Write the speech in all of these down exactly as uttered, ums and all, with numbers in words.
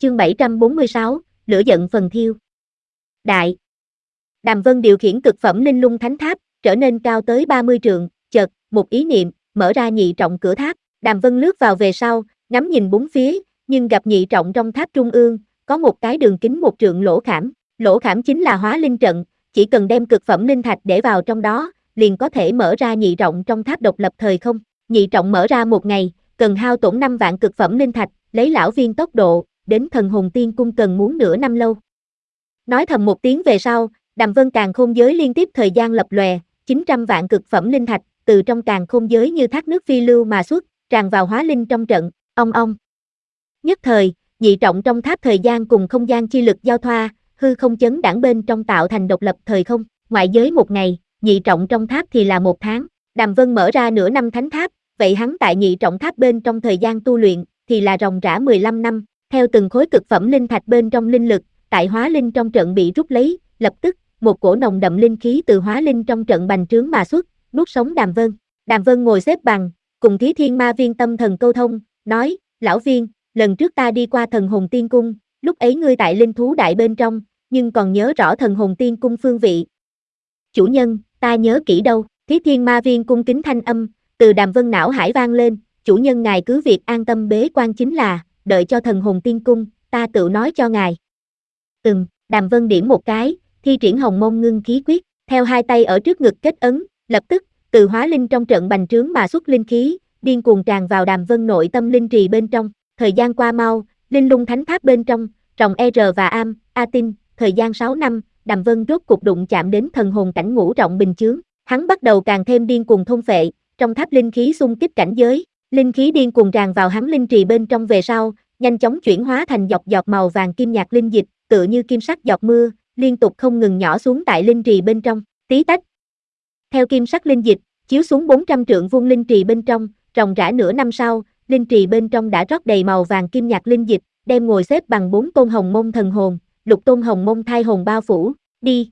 Chương bảy trăm bốn mươi sáu, lửa giận phần thiêu. Đại. Đàm Vân điều khiển cực phẩm linh lung thánh tháp, trở nên cao tới ba mươi trượng, chợt, một ý niệm, mở ra nhị trọng cửa tháp. Đàm Vân lướt vào về sau, ngắm nhìn bốn phía, nhưng gặp nhị trọng trong tháp trung ương, có một cái đường kính một trượng lỗ khảm. Lỗ khảm chính là hóa linh trận, chỉ cần đem cực phẩm linh thạch để vào trong đó, liền có thể mở ra nhị trọng trong tháp độc lập thời không. Nhị trọng mở ra một ngày, cần hao tổn năm vạn cực phẩm linh thạch, lấy lão viên tốc độ, đến thần hồn tiên cung cần muốn nửa năm lâu. Nói thầm một tiếng về sau, Đàm Vân càn khôn giới liên tiếp thời gian lập lòe, chín trăm vạn cực phẩm linh thạch, từ trong càn khôn giới như thác nước phi lưu mà xuất, tràn vào hóa linh trong trận, ong ong. Nhất thời, nhị trọng trong tháp thời gian cùng không gian chi lực giao thoa, hư không chấn đãng bên trong tạo thành độc lập thời không, ngoại giới một ngày, nhị trọng trong tháp thì là một tháng. Đàm Vân mở ra nửa năm thánh tháp, vậy hắn tại nhị trọng tháp bên trong thời gian tu luyện, thì là ròng rã mười lăm năm, theo từng khối cực phẩm linh thạch bên trong linh lực, tại hóa linh trong trận bị rút lấy, lập tức, một cổ nồng đậm linh khí từ hóa linh trong trận bành trướng mà xuất, nuốt sống Đàm Vân. Đàm Vân ngồi xếp bằng, cùng Thí Thiên Ma Viên tâm thần câu thông, nói, lão viên, lần trước ta đi qua thần hồn tiên cung, lúc ấy ngươi tại linh thú đại bên trong, nhưng còn nhớ rõ thần hồn tiên cung phương vị. Chủ nhân, ta nhớ kỹ đâu. Thí Thiên Ma Viên cung kính thanh âm, từ Đàm Vân não hải vang lên, chủ nhân ngài cứ việc an tâm bế quan chính là, đợi cho thần hồn tiên cung, ta tự nói cho ngài. Ừm, Đàm Vân điểm một cái, thi triển hồng môn ngưng khí quyết, theo hai tay ở trước ngực kết ấn, lập tức, từ hóa linh trong trận bành trướng mà xuất linh khí, điên cuồng tràn vào Đàm Vân nội tâm linh trì bên trong. Thời gian qua mau, linh lung thánh tháp bên trong, rồng R và Am, A Tinh, thời gian sáu năm, Đàm Vân rốt cục đụng chạm đến thần hồn cảnh ngũ trọng bình chướng. Hắn bắt đầu càng thêm điên cuồng thôn phệ, trong tháp linh khí xung kích cảnh giới, linh khí điên cuồng tràn vào hắn linh trì bên trong về sau, nhanh chóng chuyển hóa thành giọt giọt màu vàng kim nhạt linh dịch, tựa như kim sắc giọt mưa, liên tục không ngừng nhỏ xuống tại linh trì bên trong, tí tách. Theo kim sắc linh dịch, chiếu xuống bốn trăm trượng vuông linh trì bên trong, ròng rã nửa năm sau, linh trì bên trong đã rót đầy màu vàng kim nhạt linh dịch, đem ngồi xếp bằng bốn tôn hồng môn thần hồn, lục tôn hồng môn thai hồn bao phủ, đi.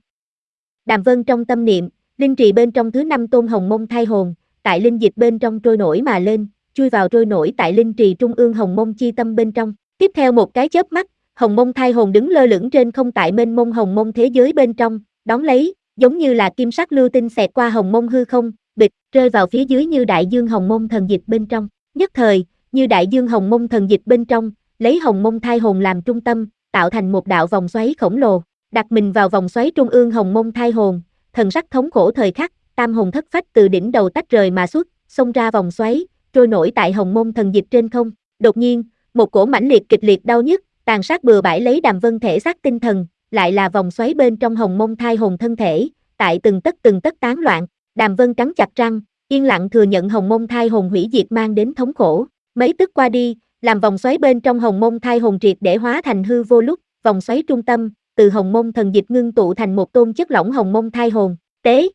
Đàm Vân trong tâm niệm, linh trì bên trong thứ năm tôn hồng môn thai hồn, tại linh dịch bên trong trôi nổi mà lên, chui vào trôi nổi tại linh trì trung ương hồng môn chi tâm bên trong. Tiếp theo một cái chớp mắt, hồng môn thai hồn đứng lơ lửng trên không tại mênh mông hồng môn thế giới bên trong, đón lấy, giống như là kim sắc lưu tinh xẹt qua hồng môn hư không, bịch, rơi vào phía dưới như đại dương hồng môn thần dịch bên trong. Nhất thời, như đại dương hồng môn thần dịch bên trong, lấy hồng môn thai hồn làm trung tâm, tạo thành một đạo vòng xoáy khổng lồ, đặt mình vào vòng xoáy trung ương hồng môn thai hồn, thần sắc thống khổ thời khắc, tam hồn thất phách từ đỉnh đầu tách rời mà xuất, xông ra vòng xoáy, trôi nổi tại hồng môn thần dịch trên không. Đột nhiên, một cổ mãnh liệt kịch liệt đau nhức, tàn sát bừa bãi lấy Đàm Vân thể xác tinh thần, lại là vòng xoáy bên trong hồng môn thai hồn thân thể, tại từng tấc từng tấc tán loạn. Đàm Vân cắn chặt răng, yên lặng thừa nhận hồng môn thai hồn hủy diệt mang đến thống khổ. Mấy tức qua đi, làm vòng xoáy bên trong hồng môn thai hồn triệt để hóa thành hư vô lúc, vòng xoáy trung tâm, từ hồng môn thần dịch ngưng tụ thành một tôn chất lỏng hồng môn thai hồn, tế.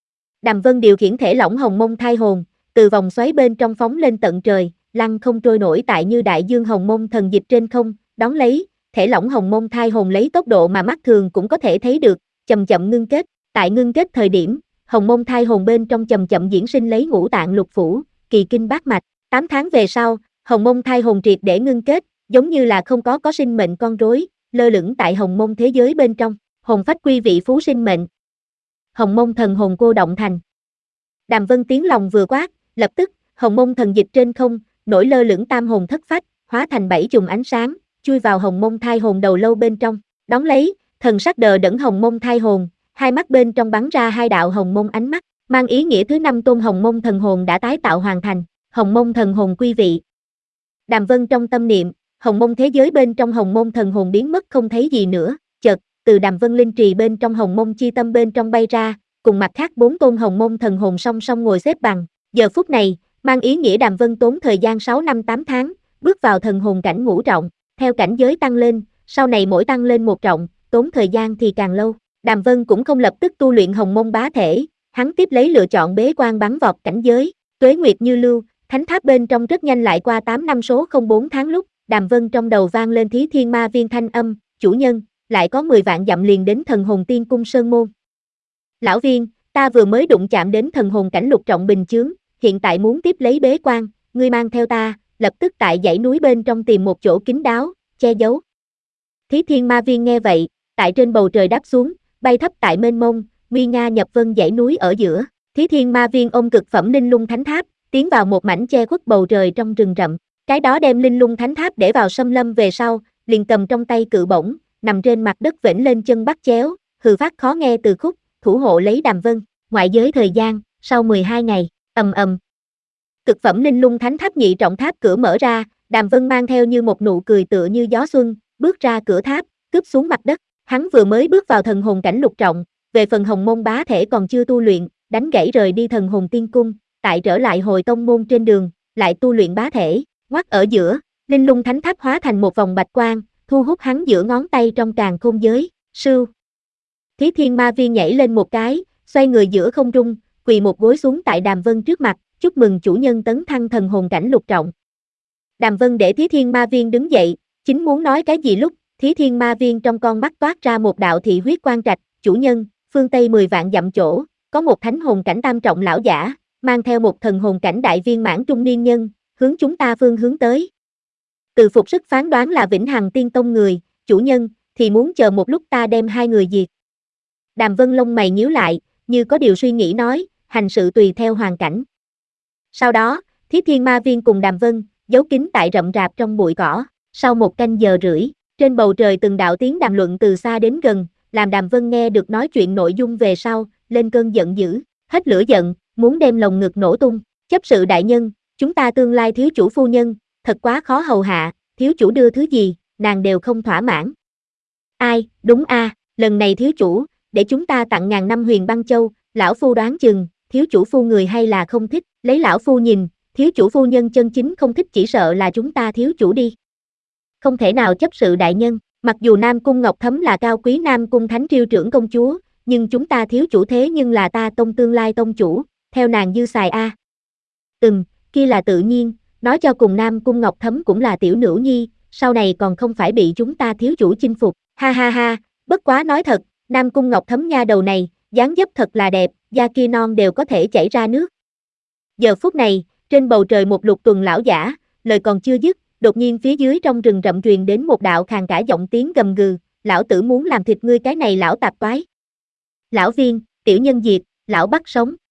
Đàm Vân điều khiển thể lỏng hồng môn thai hồn, từ vòng xoáy bên trong phóng lên tận trời, lăng không trôi nổi tại như đại dương hồng môn thần dịch trên không, đón lấy, thể lỏng hồng môn thai hồn lấy tốc độ mà mắt thường cũng có thể thấy được, chậm chậm ngưng kết. Tại ngưng kết thời điểm, hồng môn thai hồn bên trong chậm chậm diễn sinh lấy ngũ tạng lục phủ, kỳ kinh bát mạch. tám tháng về sau, hồng môn thai hồn triệt để ngưng kết, giống như là không có có sinh mệnh con rối, lơ lửng tại hồng môn thế giới bên trong, hồn phách quy vị phú sinh mệnh. Hồng môn thần hồn cô động thành. Đàm Vân tiếng lòng vừa quát, lập tức, hồng môn thần dịch trên không, nổi lơ lửng tam hồn thất phách, hóa thành bảy chùm ánh sáng, chui vào hồng môn thai hồn đầu lâu bên trong, đón lấy, thần sắc đờ đẫn hồng môn thai hồn, hai mắt bên trong bắn ra hai đạo hồng môn ánh mắt, mang ý nghĩa thứ năm tôn hồng môn thần hồn đã tái tạo hoàn thành, hồng môn thần hồn quy vị. Đàm Vân trong tâm niệm, hồng môn thế giới bên trong hồng môn thần hồn biến mất không thấy gì nữa, chợt, từ Đàm Vân linh trì bên trong hồng môn chi tâm bên trong bay ra, cùng mặt khác bốn tôn hồng môn thần hồn song song ngồi xếp bằng, giờ phút này, mang ý nghĩa Đàm Vân tốn thời gian sáu năm tám tháng, bước vào thần hồn cảnh ngũ trọng, theo cảnh giới tăng lên, sau này mỗi tăng lên một trọng, tốn thời gian thì càng lâu. Đàm Vân cũng không lập tức tu luyện hồng môn bá thể, hắn tiếp lấy lựa chọn bế quan bắn vọt cảnh giới, tuế nguyệt như lưu, thánh tháp bên trong rất nhanh lại qua tám năm số không bốn tháng lúc, Đàm Vân trong đầu vang lên Thí Thiên Ma Viên thanh âm, chủ nhân, lại có mười vạn dặm liền đến thần hồn tiên cung sơn môn. Lão viên, ta vừa mới đụng chạm đến thần hồn cảnh lục trọng bình chướng, hiện tại muốn tiếp lấy bế quan, ngươi mang theo ta, lập tức tại dãy núi bên trong tìm một chỗ kín đáo, che giấu. Thí Thiên Ma Viên nghe vậy, tại trên bầu trời đáp xuống, bay thấp tại mênh mông, nguy nga nhập vân dãy núi ở giữa. Thí Thiên Ma Viên ôm cực phẩm Linh Lung Thánh Tháp, tiến vào một mảnh che khuất bầu trời trong rừng rậm. Cái đó đem Linh Lung Thánh Tháp để vào xâm lâm về sau, liền cầm trong tay cự bổng, nằm trên mặt đất vểnh lên chân bắt chéo, hừ phát khó nghe từ khúc, thủ hộ lấy Đàm Vân. Ngoại giới thời gian, sau mười hai ngày, ầm ầm. Cực phẩm Linh Lung Thánh Tháp nhị trọng tháp cửa mở ra, Đàm Vân mang theo như một nụ cười tựa như gió xuân, bước ra cửa tháp, cướp xuống mặt đất. Hắn vừa mới bước vào thần hồn cảnh lục trọng, về phần hồng môn bá thể còn chưa tu luyện, đánh gãy rời đi thần hồn tiên cung, tại trở lại hồi tông môn trên đường, lại tu luyện bá thể. Ngoắt ở giữa, Linh Lung Thánh Tháp hóa thành một vòng bạch quang, thu hút hắn giữa ngón tay trong càn khôn giới. Sưu. Thí Thiên Ma Viên nhảy lên một cái, xoay người giữa không trung, quỳ một gối xuống tại Đàm Vân trước mặt, chúc mừng chủ nhân tấn thăng thần hồn cảnh lục trọng. Đàm Vân để Thí Thiên Ma Viên đứng dậy, chính muốn nói cái gì lúc, Thí Thiên Ma Viên trong con mắt toát ra một đạo thị huyết quang trạch, chủ nhân, phương Tây mười vạn dặm chỗ, có một thánh hồn cảnh tam trọng lão giả, mang theo một thần hồn cảnh đại viên mãn trung niên nhân, hướng chúng ta phương hướng tới. Từ phục sức phán đoán là Vĩnh Hằng Tiên Tông người, chủ nhân, thì muốn chờ một lúc ta đem hai người diệt. Đàm Vân lông mày nhíu lại, như có điều suy nghĩ nói, hành sự tùy theo hoàn cảnh. Sau đó, Thí Thiên Ma Viên cùng Đàm Vân, giấu kín tại rậm rạp trong bụi cỏ. Sau một canh giờ rưỡi, trên bầu trời từng đạo tiếng đàm luận từ xa đến gần, làm Đàm Vân nghe được nói chuyện nội dung về sau, lên cơn giận dữ, hết lửa giận, muốn đem lồng ngực nổ tung. Chấp sự đại nhân, chúng ta tương lai thiếu chủ phu nhân, thật quá khó hầu hạ, thiếu chủ đưa thứ gì, nàng đều không thỏa mãn. Ai, đúng a, à, lần này thiếu chủ, để chúng ta tặng ngàn năm huyền băng châu, lão phu đoán chừng, thiếu chủ phu người hay là không thích, lấy lão phu nhìn, thiếu chủ phu nhân chân chính không thích chỉ sợ là chúng ta thiếu chủ đi. Không thể nào chấp sự đại nhân, mặc dù Nam Cung Ngọc Thấm là cao quý Nam Cung Thánh Triều trưởng công chúa, nhưng chúng ta thiếu chủ thế nhưng là ta tông tương lai tông chủ, theo nàng dư xài a. À. Ừm, kia là tự nhiên, nói cho cùng Nam Cung Ngọc Thấm cũng là tiểu nữ nhi, sau này còn không phải bị chúng ta thiếu chủ chinh phục, ha ha ha, bất quá nói thật, Nam Cung Ngọc Thấm nha đầu này, dáng dấp thật là đẹp, da kia non đều có thể chảy ra nước. Giờ phút này, trên bầu trời một lục tuần lão giả, lời còn chưa dứt, đột nhiên phía dưới trong rừng rậm truyền đến một đạo khàn cả giọng tiếng gầm gừ, lão tử muốn làm thịt ngươi cái này lão tạp toái. Lão Viên, tiểu nhân diệt, lão bắt sống.